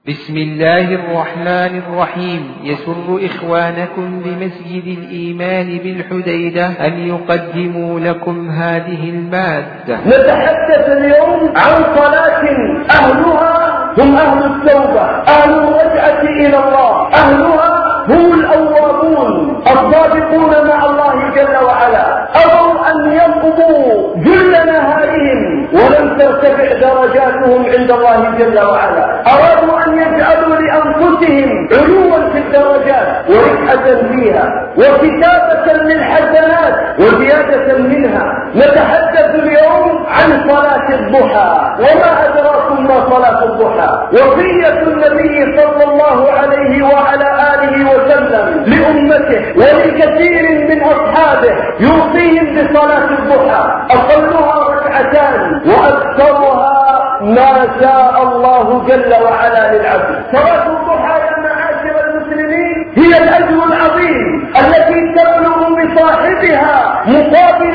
بسم الله الرحمن الرحيم. يسر إخوانكم بمسجد الإيمان بالحديدة أن يقدموا لكم هذه المادة. نتحدث اليوم عن صلاة أهلها هم أهل التوبة، أهل الرجعة إلى الله، أهلها هم الأوابون الصادقون مع الله جل وعلا. أروا أن ينقضوا جل نهارهم ولم ترتفع درجاتهم عند الله جل وعلا. أرادوا أن يجعلوا لأنفسهم علوا في الدرجات ورفعة فيها وكتابة للحسنات وزيادة منها. نتحدث اليوم عن صلاة الضحى. وما أدراكم ما صلاة الضحى؟ وصية النبي صلى الله عليه وعلى آله وسلم لأمته ولكثير من أصحابه يوصيهم بصلاة الضحى. أقلها ركعتان وأكثرها ما شاء الله جل وعلا للعبد. صلاة الضحى يا معاشر المسلمين هي الأجر العظيم التي تبلغ بصاحبها مقابل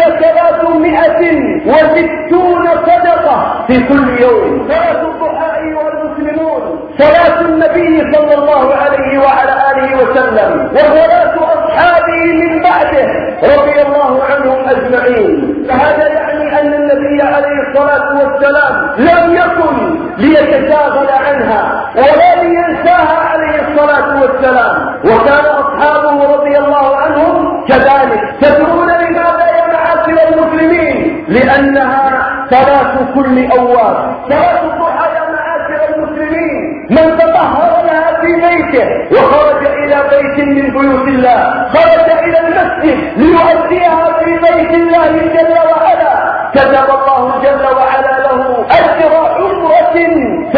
360 صدقة في كل يوم. صلاة الضحى أيها المسلمون صلاة النبي صلى الله عليه وعلى آله وسلم وصلاة أصحابه من بعده رضي الله عنهم أجمعين. فهذا يعني أن النبي عليه الصلاة والسلام لم يكن ليتشاغل عنها ولا لينساها عليه الصلاة والسلام، وكان أصحابه رضي الله عنهم كذلك. تدرون لماذا يا معاشر المسلمين؟ لأنها صلاة كل أواب. صلاة الضحى يا معاشر المسلمين من تطهر لها في بيته وخرج إلى بيت من بيوت الله، خرج إلى المسجد ليؤديها في بيت الله جل وعلا، كتب الله جل وعلا له أجر عمرة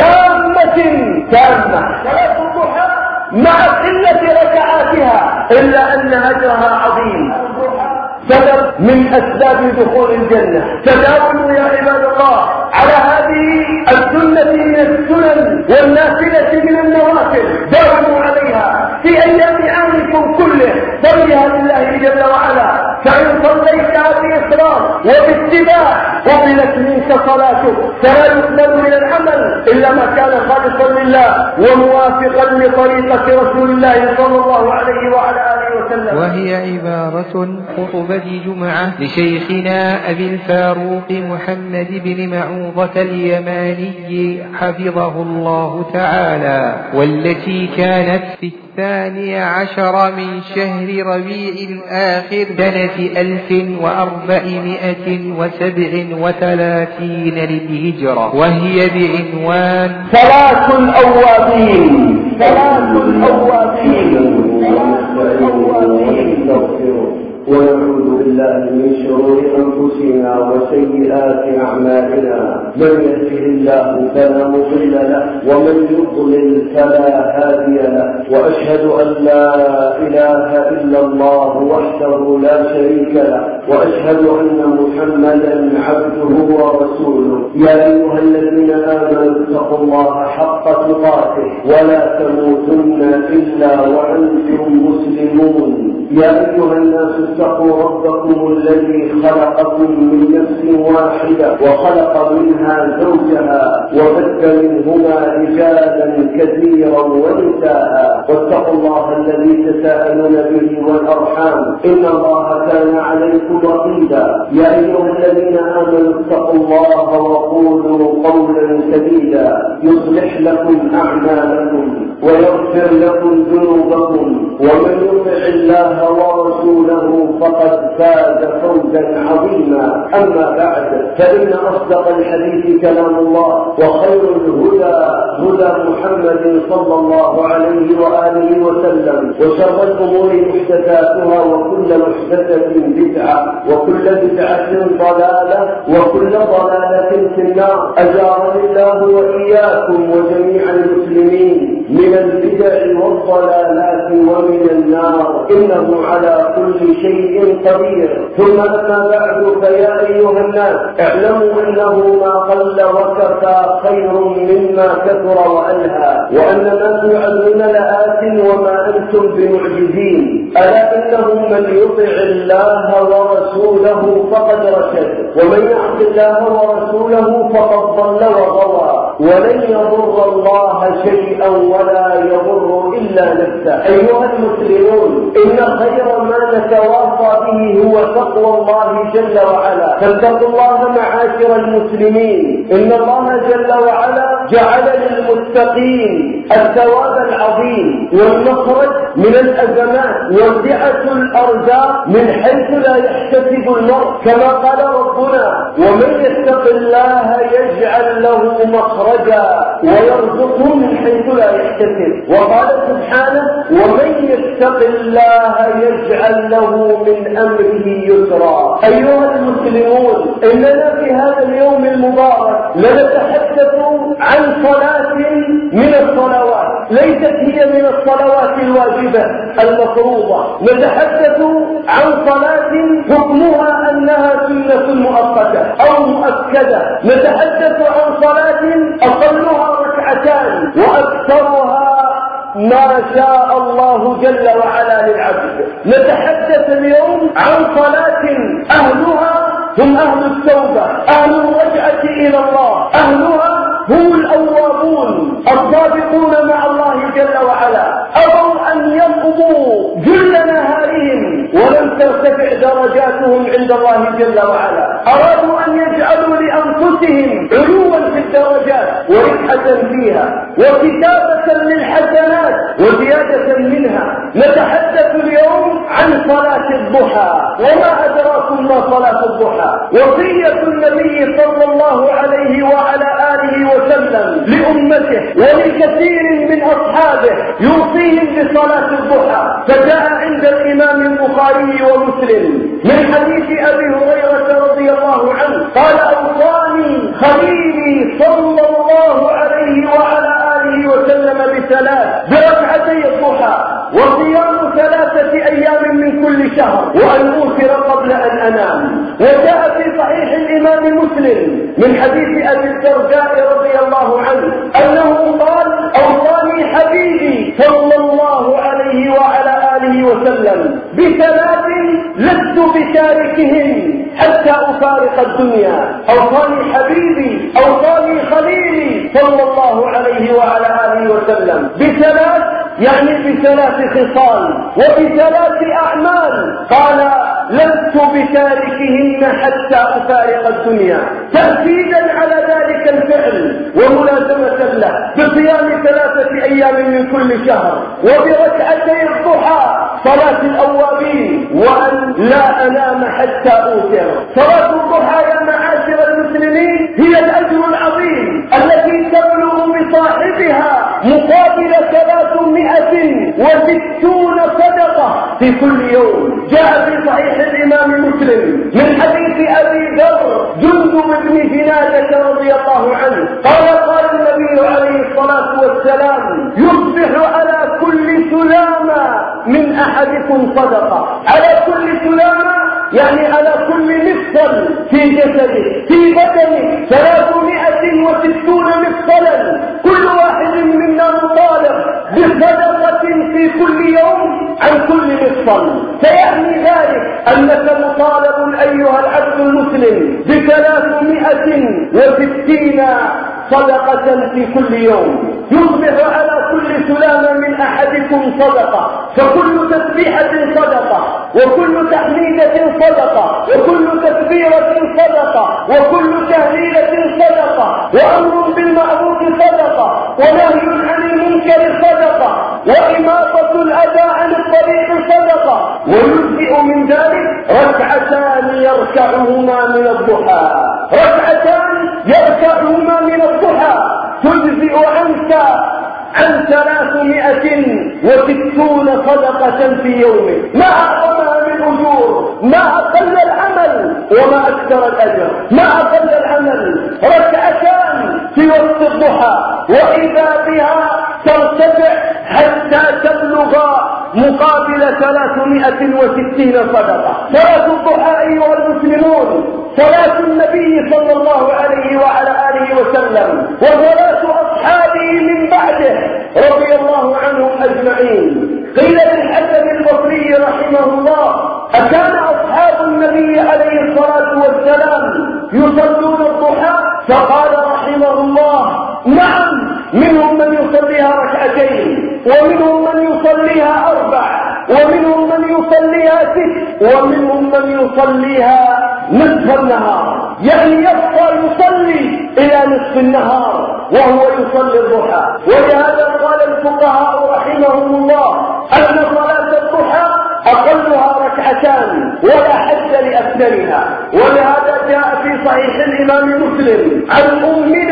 تامة. صلاة الضحى مع قلة ركعاتها إلا أن أجرها عظيم، سبب من أسباب دخول الجنة. تداوموا يا عباد الله على هذه السنة من السنن والنافلة من النوافل، داوموا عليها في أيام عامكم كله، صلها لله جل وعلا. فإن صليتها بإخلاص وباتباع قبلت منك صلاتك، فلا يقبل من العمل إلا ما كان خالصا لله وموافقا لطريقة رسول الله صلى الله عليه وعلى آله وسلم. وهي عبارة خطبة جمعة لشيخنا أبي الفاروق محمد بن معوضة اليماني حفظه الله تعالى، والتي كانت في 12 من شهر ربيع الآخر سنة 1437 للهجرة، وهي بعنوان صلاة الأوابين. ونعوذ بالله من شرور أنفسنا وسيئات أعمالنا. من يهده الله فلا مضل له ومن يضلل فلا هادي له. وأشهد أن لا إله إلا الله وحده لا شريك له، وأشهد أن محمدا عبده ورسوله. يا أيها الذين آمنوا اتقوا الله حق تقاته ولا تموتن إلا وأنتم مسلمون. يا أيها الناس اتقوا ربكم الذي خلقكم من نفس واحدة وخلق منها زوجها وبث منهما رجالا كثيرا ونساء، واتقوا الله الذي تساءلون به والأرحام إن الله كان عليكم رقيبا. يا أيها الذين آمنوا اتقوا الله وقولوا قولا سديدا يصلح لكم أعمالكم ويغفر لكم ذنوبكم، ومن يطع الله ورسوله فقد فاز فوزا عظيما. أما بعد، فإن أصدق الحديث كلام الله، وخير الهدى هدى محمد صلى الله عليه وآله وسلم، وشر الأمور محدثاتها وكل محدثة بدعة وكل بدعة ضلالة وكل ضلالة في النار. أجارني الله وإياكم وجميع المسلمين من البدع والضلالات ومن النار، إنه على كل شيء قدير. ثم أما بعد، فيا أيها الناس اعلموا أنه ما قل وكفى خير مما كثر وألهى، وأن ما توعدون لآت وما أنتم بمعجزين. ألا إنه من يطع الله ورسوله فقد رشد، ومن يعص الله ورسوله فقد ضل وغوى. ولن يضر الله شيئا ولا يضر إلا نفسه. أيها المسلمون، إن خير ما نتواصى به هو تقوى الله جل وعلا، فاتقوا الله معاشر المسلمين. إن الله جل وعلا جعل للمتقين الثواب العظيم والمخرج من الأزمات وسعة الأرزاق من حيث لا يحتسب المرء، كما قال ربنا: ومن يتق الله يجعل له مخرجا ويرزقه من حيث لا يحتسب. وقال سبحانه: ومن يتق الله يجعل له من أمره يسرا. أيها المسلمون، إننا في هذا اليوم المبارك لنتحدث عن صلاة من الصلوات، ليست هي من الصلوات الواجبة المفروضة. نتحدث عن صلاة حكمها أنها سنة مؤقتة أو مؤكدة. نتحدث عن صلاة أقلها ركعتان وأكثرها ما شاء الله جل وعلا للعبد. نتحدث اليوم عن صلاة أهلها هم أهل التوبة، أهل الرجعة إلى الله، أهلها هم الأوابون الصادقون مع الله جل وعلا. أروا أن ينقضوا جل نهارهم ولم ترتفع درجاتهم عند الله جل وعلا. أرادوا أن يجعلوا لأنفسهم علوا في الدرجات ورفعة فيها وكتابة للحسنات وزيادة منها. نتحدث اليوم عن صلاة الضحى. وما أدراكم ما صلاة الضحى؟ وصية النبي صلى الله عليه وعلى آله وسلم لأمته ولكثير من أصحابه يوصيهم بصلاة الضحى. فجاء عند الإمام البخاري ومسلم من حديث أبي هريرة رضي الله عنه قال: أوصاني خليلي صلى الله عليه وعلى آله وسلم بثلاث: بركعتي الضحى وصيام 3 أيام من كل شهر وأن أوتر قبل أن أنام. وجاء في صحيح الإمام مسلم من حديث أبي الدرداء رضي الله عنه أنه قال: أوصاني حبيبي صلى الله عليه وعلى آله وسلم بثلاث لست بتاركهن حتى أفارق الدنيا. أوصاني حبيبي، أوصاني خليلي صلى الله عليه وعلى آله وسلم بثلاث، يعني بثلاث خصال وبثلاث أعمال. قال: لست بتاركهن حتى أفارق الدنيا، تأكيدا على ذلك الفعل وملازمة له بصيام 3 أيام من كل شهر وبركعتي الضحى صلاة الأوابين وأن لا أنام حتى أوتر. صلاة الضحى يا معاشر المسلمين هي الأجر العظيم التي تبلغ بصاحبها مقابل 360 صدقة في كل يوم. جاء في صحيح الإمام مسلم من حديث أبي ذر جندب بن جنادة رضي الله عنه قال النبي عليه الصلاة والسلام: يصبح على كل سلامة من أحدكم صدقة. على كل سلامة يعني على كل مفصل في جسده في بدنه 360 مفصلا، كل واحد منا مطالب بصدقة في كل يوم عن كل مفصل. فيعني ذلك أنك مطالب أيها العبد المسلم ب360 صدقة في كل يوم. يصبح على كل سلامة من أحدكم صدقة، فكل تسبيحة صدقة، وكل تحميدة صدقة، وكل تكبيرة صدقة، وكل تهليلة صدقة، وأمر بالمعروف صدقة، ونهي عن المنكر صدقة، وإماطة الأذى عن الطريق صدقة. ويجزئ من ذلك 2 ركعتان يركعهما من الضحى، 2 ركعتان يركعهما من الضحى تجزئ عنك عن 360 صدقة في يومك. ما أعظمها من أجور، ما أقل العمل وما أكثر الأجر، ما أقل العمل 2 ركعتان في وقت الضحى، وإذا بها ترتفع حتى تبلغ مقابل 360 صدقة. صلاة الضحى أيها المسلمون صلاة النبي صلى الله عليه وعلى آله وسلم وصلاة أصحابه من بعده رضي الله عنهم أجمعين. قيل للحسن البصري رحمه الله: أكان أصحاب النبي عليه الصلاة والسلام يصلون الضحى؟ فقال رحمه الله: نعم منهم من يصليها ركعتين، ومنهم من يصليها 4، ومنهم من يصليها 6، ومنهم من يصليها نصف النهار، يعني يبقى يصلي إلى نصف النهار وهو يصلي الضحى. ولهذا قال الفقهاء رحمهم الله أن صلاة الضحى أقلها ركعتان ولا حد لأكثرها. ولهذا جاء في صحيح الإمام مسلم عن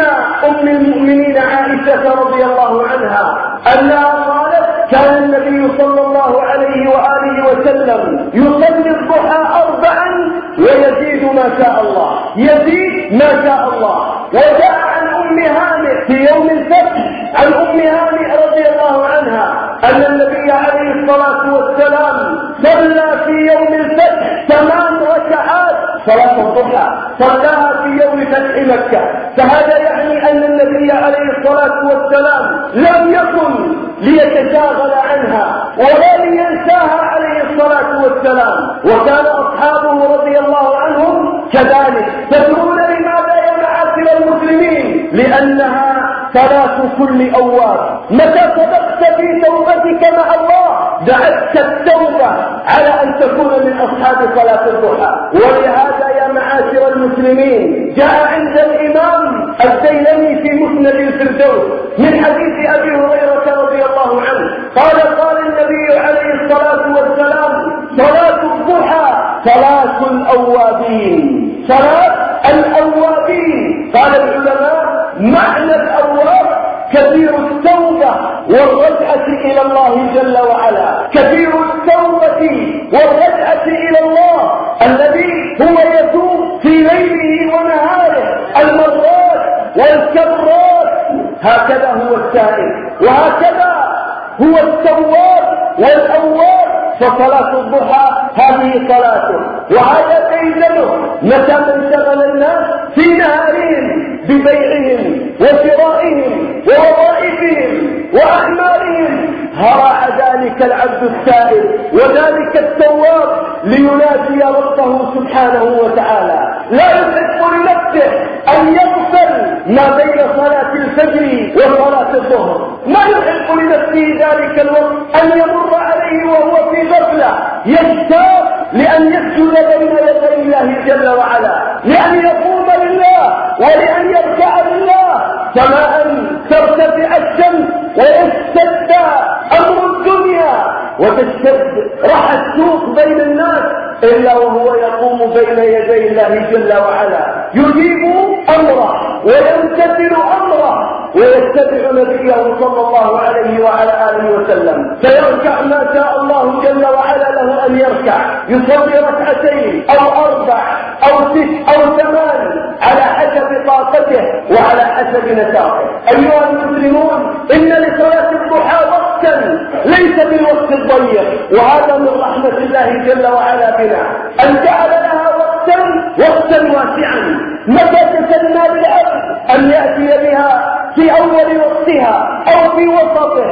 أم المؤمنين عائشة رضي الله عنها أنها قالت كان النبي صلى الله عليه وآله وسلم يصلي الضحى 4 ويزيد ما شاء الله، يزيد ما شاء الله. وجاء عن أم هانئ في يوم الفتح عن أم هانئ رضي الله عنها أن النبي عليه الصلاة والسلام صلى في يوم الفتح 8 ركعات صلاة الضحى، صلاها في يوم فتح مكة. فهذا يعني أن النبي عليه الصلاة والسلام لم يكن ليتشاغل عنها ولا لينساها عليه الصلاة والسلام، وكان أصحابه رضي الله عنهم كذلك. تدرون لماذا يا معاشر المسلمين؟ لأنها صلاة كل أواب. متى صدقت في توبتك مع الله دعتك التوبة على أن تكون من أصحاب صلاة الضحى. ولهذا يا معاشر المسلمين جاء عند الإمام الديلمي في مسند الفردوس من حديث أبي هريرة رضي الله عنه قال النبي عليه الصلاة والسلام صلاة الضحى صلاة الأوابين، صلاة الأوابين. قال العلماء معنى الأواب كثير التوبة والرجعة إلى الله جل وعلا، كثير التوبة والرجعة إلى الله الذي هو يتوب في ليله ونهاره المرات والكرات. هكذا هو التائب، وهكذا هو التواب والأواب. فصلاة الضحى هذه صلاته، وهذا ديدنه. متى ما انشغل الناس في نهارهم ببيعهم وشرائهم ووظائفهم وأعمالهم هرع ذلك العبد التائب وذلك التواب لينادي ربه سبحانه وتعالى. لا يحب لنفسه أن يغفل ما بين صلاة الفجر وصلاة الظهر، ما يحب لنفسه ذلك الوقت أن يمر عليه وهو في غفلة، يشتاق لأن يسجد بين يدي الله جل وعلا، لأن يقوم لله ولأن يركع لله. كما أن ترتفع الشمس ويشتد أمر الدنيا وتشتد راح السوق بين الناس إلا وهو يقوم بين يدي الله جل وعلا يجيب أمره ويمتثل أمره ويتبع نبيه صلى الله عليه وعلى آله وسلم. فيركع ما شاء الله جل وعلا له أن يركع، يصلي 2 أو 4 أو 6 أو 8 على حسب طاقته وعلى حسب نشاطه. أيها المسلمون إن لصلاة الضحى وقتا ليس بالوقت الضيق، وهذا من رحمة الله جل وعلا بنا أن جعل لها وقتا واسعا. متى تسنى بالعبد أن يأتي بها في أول وقتها أو في وسطه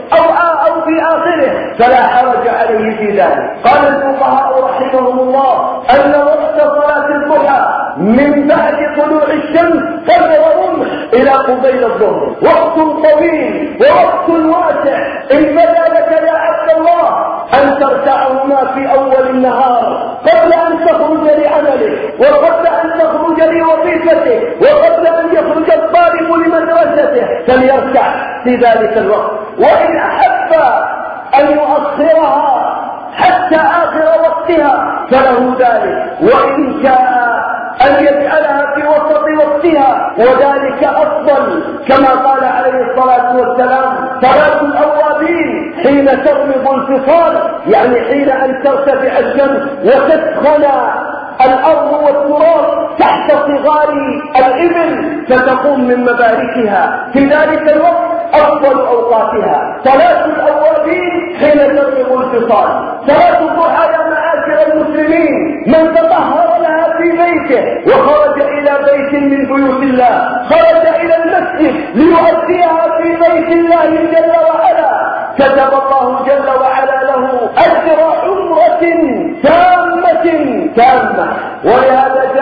أو في آخره فلا حرج عليه في ذلك. قال الفقهاء رحمهم الله أن وقت صلاة الضحى من بعد طلوع الشمس قدر رمح إلى قبيل الظهر، وقت طويل ووقت واسع. إن بدا لك يا عبد الله أن ترتعهما في أول النهار قبل أن تخرج لعمله وقبل أن تخرج لوظيفته وقبل أن يخرج الطالب لمدرسته فليرتع في ذلك الوقت. وإن أحب أن يؤخرها حتى آخر وقتها فله ذلك، وإن كان أن يجعلها في وسط وقتها وذلك أفضل. كما قال عليه الصلاة والسلام صلاة الأوابين حين تغمض الفصال، يعني حين أن ترتفع الشمس وتسخن الأرض والتراب تحت صغار الإبل فتقوم من مباركها في ذلك الوقت أفضل أوقاتها. صلاة الأوابين حين تغمض الفصال. صلاة الضحى يا معاشر المسلمين من تطهر لها في بيته وخرج إلى بيت من بيوت الله، خرج إلى المسجد ليؤديها في بيت الله جل وعلا، كتب الله جل وعلا له أجر عمرة تامة. ولهذا جاء في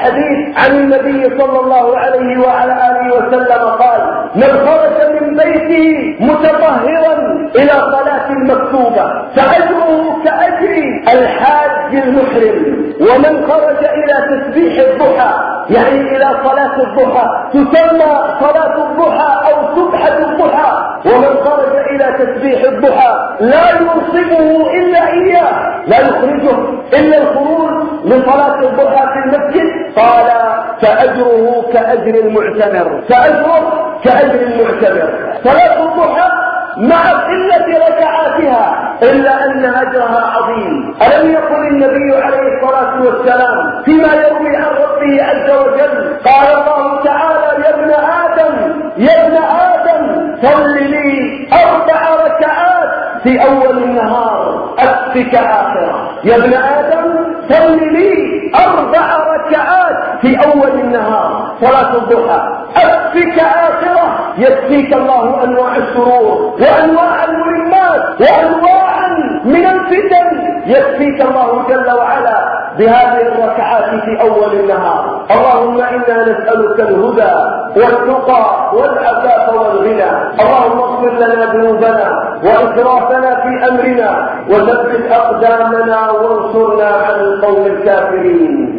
الحديث عن النبي صلى الله عليه وعلى آله وسلم قال: من خرج من بيته متطهرا إلى صلاة مكتوبة فأجره كأجر الحاج المحرم. ومن خرج إلى تسبيح الضحى يعني إلى صلاة الضحى تسمى صلاة الضحى أو سبحة الضحى، ومن خرج إلى تسبيح الضحى لا ينصبه إلا إياه، لا يخرجه إلا الخروج لصلاة الضحى في المسجد، قال فأجره كأجر المعتمر، فأجره كأجر المعتمر. صلاة الضحى مع قلة ركعاتها إلا أن أجرها عظيم. ألم يقل النبي عليه الصلاة والسلام فيما يروي عن ربه عز وجل: قال الله تعالى: يا ابن آدم يا ابن آدم صل لي 4 ركعات في أول النهار أكفك آخرة. يا ابن آدم صل لي 4 ركعات في أول النهار صلاة الضحى أكفك آخرة، يكفيك الله أنواع الشرور وأنواع الملمات وأنواعا من الفتن، يكفيك الله جل وعلا بهذه الركعات في أول النهار. اللهم إنا نسألك الهدى والتقى والعفاف والغنى. اللهم اغفر لنا ذنوبنا وإسرافنا في أمرنا وثبت أقدامنا وانصرنا على القوم الكافرين.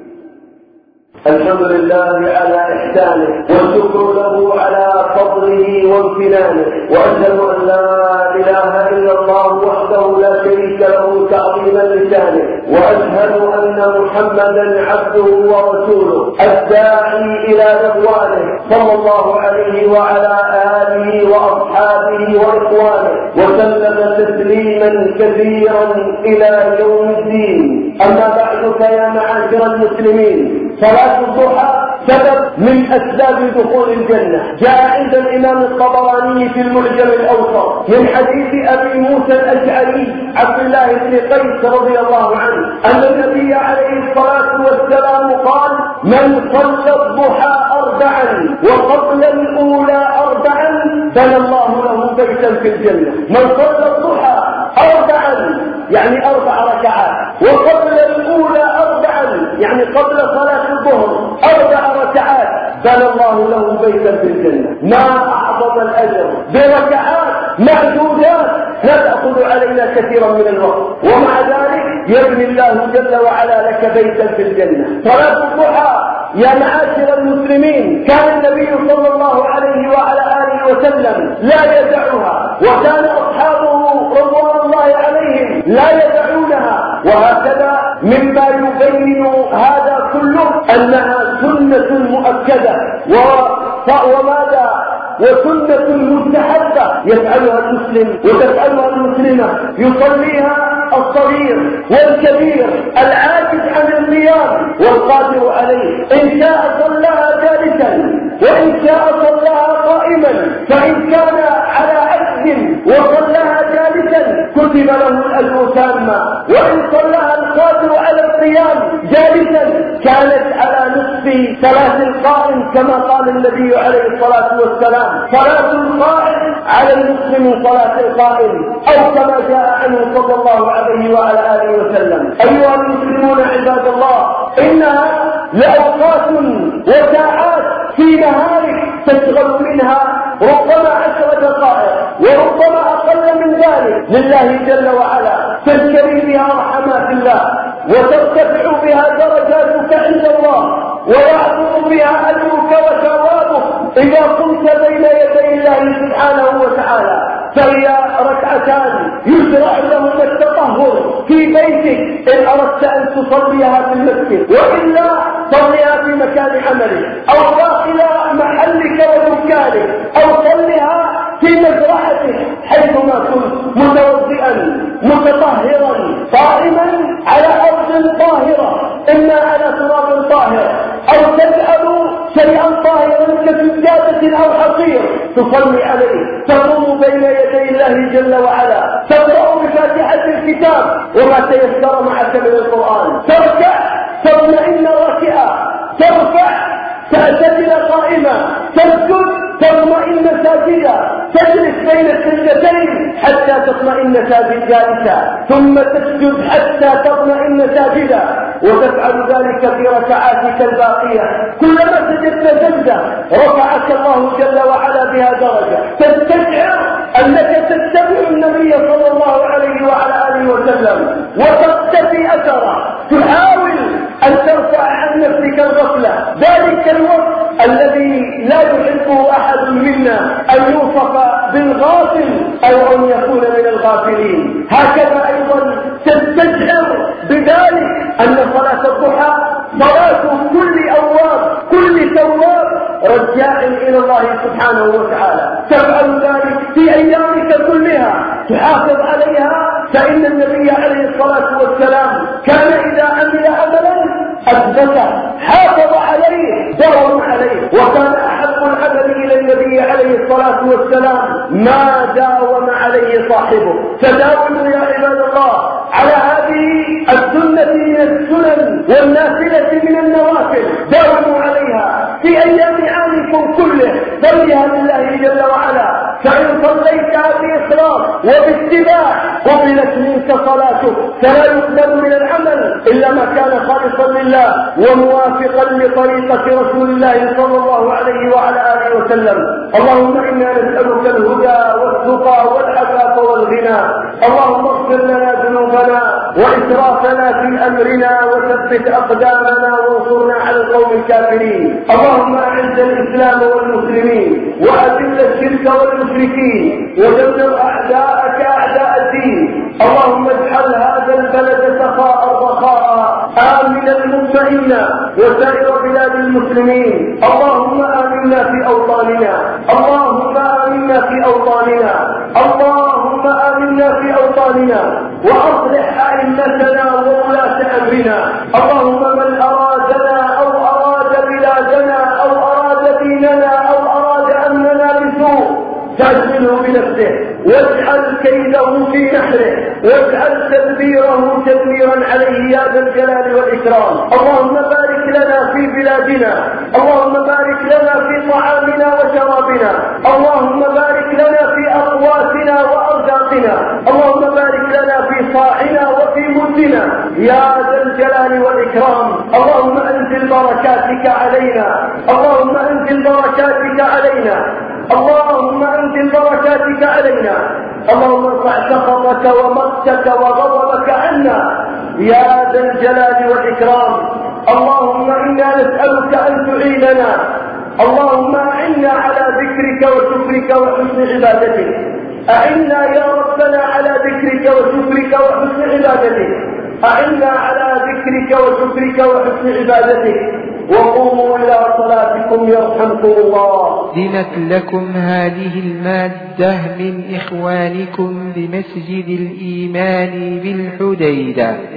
الحمد لله على إحسانه والشكر له على فضله وامتنانه، وأشهد أن لا إله إلا الله وحده لا شريك له تعظيما لشانه، وأشهد أن محمدا عبده ورسوله الداعي إلى رضوانه صلى الله عليه وعلى آله وأصحابه وإخوانه وسلم تسليما كثيرا إلى يوم الدين. أما بعد فيا معاشر المسلمين، صلاة الضحى سبب من أسباب دخول الجنة. جاء عند الإمام الطبراني في المعجم الأوسط من حديث أبي موسى الأشعري عبد الله بن قيس رضي الله عنه أن النبي عليه الصلاة والسلام قال: من صلى الضحى 4 وقبل الأولى 4 بنى الله له بيتا في الجنة. من صلى الضحى 4 يعني 4 ركعات، وقبل الأولى 4 يعني قبل صلاة الظهر 4 ركعات، بنى الله له بيتا في الجنة. ما أعظم الأجر بركعات معدودات لا تأخذ علينا كثيرا من الوقت، ومع ذلك يبني الله جل وعلا لك بيتا في الجنة. صلاة الضحى يا معاشر المسلمين كان النبي صلى الله عليه وعلى آله وسلم لا يدعها، وكان أصحابه رضوان الله عليهم لا يدعونها، وهكذا مما يبين هذا كله أنها سنة مؤكدة وماذا وسنة مستحبة يفعلها المسلم وتفعلها المسلمة، يصليها الصغير والكبير العاجز عن القيام والقادر عليه، إن شاء صلاها جالسا وإن شاء صلاها قائما، فإن كان على عجز وصلاها جالسا كتب له الأجر تاما، وإن صلاها القادر على القيام جالسا كانت على نصف صلاة القائم، كما قال النبي عليه الصلاة والسلام: صلاة القائم على النصف من صلاة القائم، أو كما جاء عنه صلى الله عليه وعلى آله وسلم. أيها المسلمون عباد الله، إنها لأوقات وساعات في نهارك تشغل منها ربما 10 دقائق وربما أقل من ذلك لله جل وعلا، تجري بها رحمات الله وترتفع بها درجاتك عند الله ويعظم بها أجرك وثوابك إذا قمت بين يدي الله سبحانه وتعالى. فهي ركعتان يشرع لهم التطهر في بيتك إن أردت أن تصليها في المسجد، وإلا صليها في مكان عملك أو داخل محلك ودكانك، أو صليها في مزرعتك حيثما كنت، متوضئا متطهرا قائما على أرض طاهرة، إما على تراب طاهر أو تجعل شيئا طاهرا كسجادة أو حصير تصلي عليه، تقوم بين يدي الله جل وعلا، تقرأ بفاتحة الكتاب وما تيسر معك من القرآن، تركع تطمئن راكعا، ترفع تعتدل قائما، تسجد تطمئن ساجدا، تجلس بين السجدتين حتى حتى تطمئن جالسا، ثم تسجد حتى تطمئن ساجدا، وتفعل ذلك في ركعاتك الباقية. كلما سجدت سجدة رفعك الله جل وعلا بها درجة، تستشعر أنك تتبع النبي صلى الله عليه وعلى آله وسلم وتقتفي أثره، تحاول أن ترفع عن نفسك الغفلة، ذلك الوقت الذي لا يحبه أحد منا أن يوصف بالغافل أو أن يكون من الغافلين. هكذا أيضا تستشعر بذلك أن صلاة الضحى صلاة كل أواب كل تواب رجاع إلى الله سبحانه وتعالى، تفعل ذلك في أيامك كلها، تحافظ عليها، فإن النبي عليه الصلاة والسلام كان إذا عمل عملا أثبته، حافظ عليه، داوم عليه، وكان أحب العمل إلى النبي عليه الصلاة والسلام ما داوم عليه صاحبه. تداوموا يا عباد الله على هذه السنة من السنن والنافلة من النوافل، داوموا عليها في أيام عامكم كله، صليها لله جل وعلا، فإن صليتها بإخلاص وباتباع قبلت منك صلاتك، فلا يقبل من العمل إلا ما كان خالصا لله وموافقا لطريقة رسول الله صلى الله عليه وعلى آله وسلم. اللهم إنا نسألك الهدى والتقى والعفاف والغنى، اللهم اغفر لنا ذنوبنا وإسرافنا في أمرنا وثبت أقدامنا وانصرنا على القوم الكافرين. اللهم أعز الإسلام والمسلمين وأذل الشرك والمشركين ودمر أعداءك أعداء الدين. اللهم اجعل هذا البلد سخاء رخاء آمنا مطمئنا وسائر بلاد المسلمين. اللهم آمنا في أوطاننا، اللهم آمنا في أوطاننا، اللهم آمنا في أوطاننا، وأصلح أئمتنا وولاة أمرنا. اللهم من أرادنا أو أراد بلادنا أو أراد ديننا أو أراد أمننا بسوء فأشغله بنفسه واجعل كيده في نحره واجعل تدبيره تدميرا عليه يا ذا الجلال والإكرام. اللهم بارك لنا في بلادنا، اللهم بارك لنا في طعامنا وشرابنا، اللهم بارك لنا في أقواتنا وأرزاقنا، اللهم بارك لنا في صاعنا وفي مدنا يا ذا الجلال والإكرام. اللهم أنزل بركاتك علينا، اللهم أنزل بركاتك علينا، اللهم أنزل بركاتك علينا، اللهم ارفع سخطك ومقتك وغضبك عنا يا ذا الجلال والإكرام. اللهم إنا نسألك أن تعيننا، اللهم أعنا على ذكرك وشكرك وحسن عبادتك، أعنا يا ربنا على ذكرك وشكرك وحسن عبادتك، أعنا على ذكرك وشكرك وحسن عبادتك. وقوموا إلى صلاتكم يرحمكم الله. قدمت لكم هذه المادة من إخوانكم بمسجد الإيمان بالحديدة.